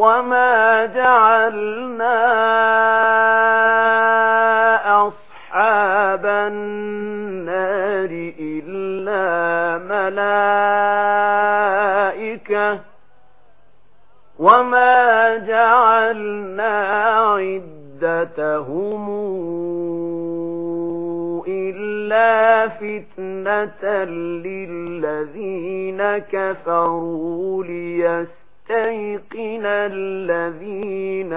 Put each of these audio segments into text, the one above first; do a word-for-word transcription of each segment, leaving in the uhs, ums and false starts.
وما جعلنا أصحاب النار إلا ملائكة وما جعلنا عدتهم إلا فتنة للذين كفروا ليستيقن الذين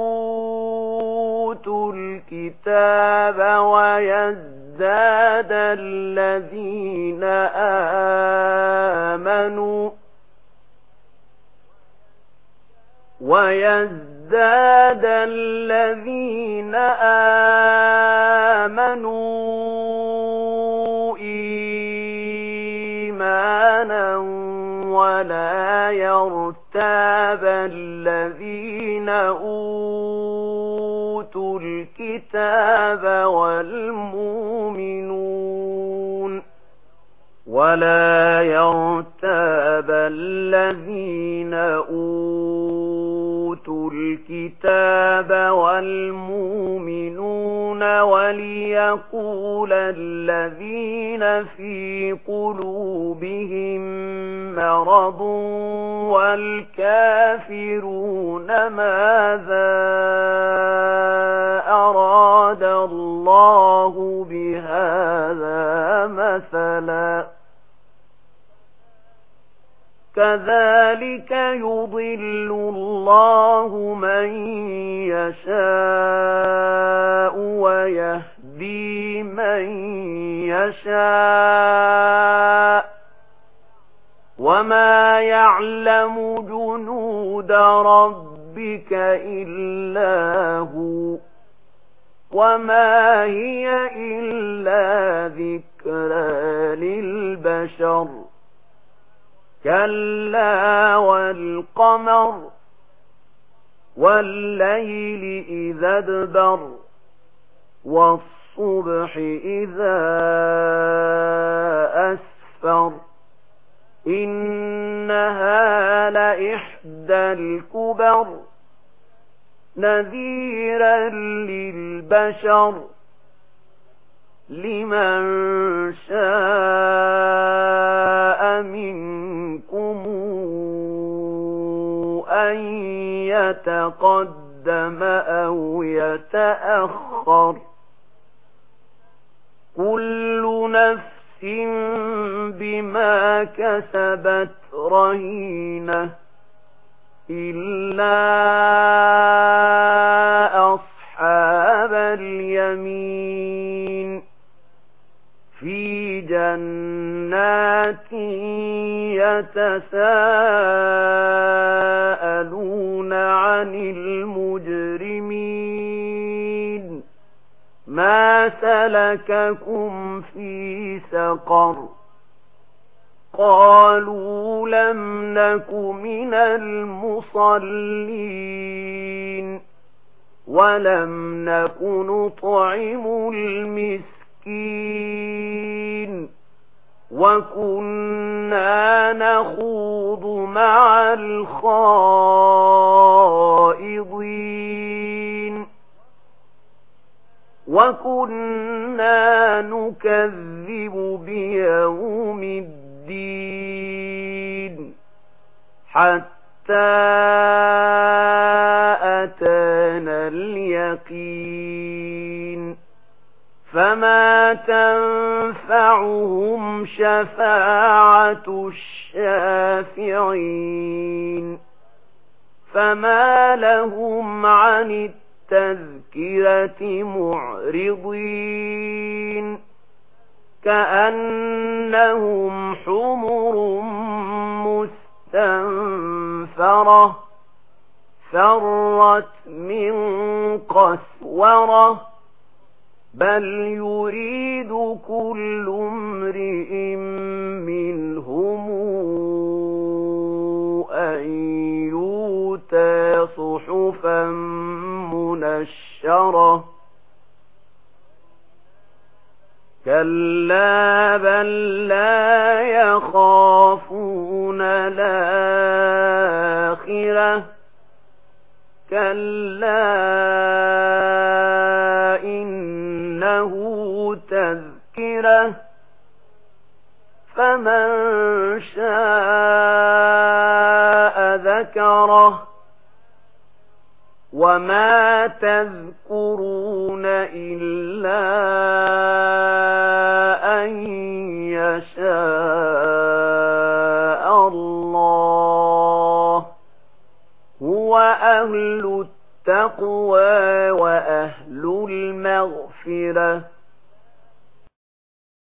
أوتوا الكتاب ويزداد الذين آمنوا ويزداد الذين آمنوا إيمانا ولا يرتاب الذين أوتوا الكتاب والمؤمنون ولا يرتاب الذين أوتوا الكتاب والمؤمنون وليقول الذين في قلوبهم مرض والكافرون ماذا أراد الله بهذا مثلا كذلك يضل الله من يشاء ويهدي من يشاء وما يعلم جنود ربك إلا هو وما هي إلا ذكرى للبشر كلا والقمر والليل إذا ادبر والصبح إذا أسفر إنها لإحدى الكبر نذيرا للبشر لمن شاء منكم أن يتقدم أو يتأخر كل نفس بما كسبت رهينة إلا أصحاب اليمين في جنات يتساءلون عن المجرمين ما سلككم في سقر قالوا لم نك من المصلين ولم نك نطعم المسكين وكنا نخوض مع الخائضين وكنا نكذب بيوم الدين حتى أتانا اليقين فما تنفعهم شفاعة الشافعين فما لهم عن التذكرة معرضين كأنهم حمر مستنفرة فرت من قسورة بل يريد كل امرئ منهم أن يؤتى صحفا منشرة كلا بل لا يخافون الآخرة كلا إنه تذكرة فمن شاء ذكره وما تذكرون إلا أن يشاء الله هو أهل التقوى وأهل المغفرة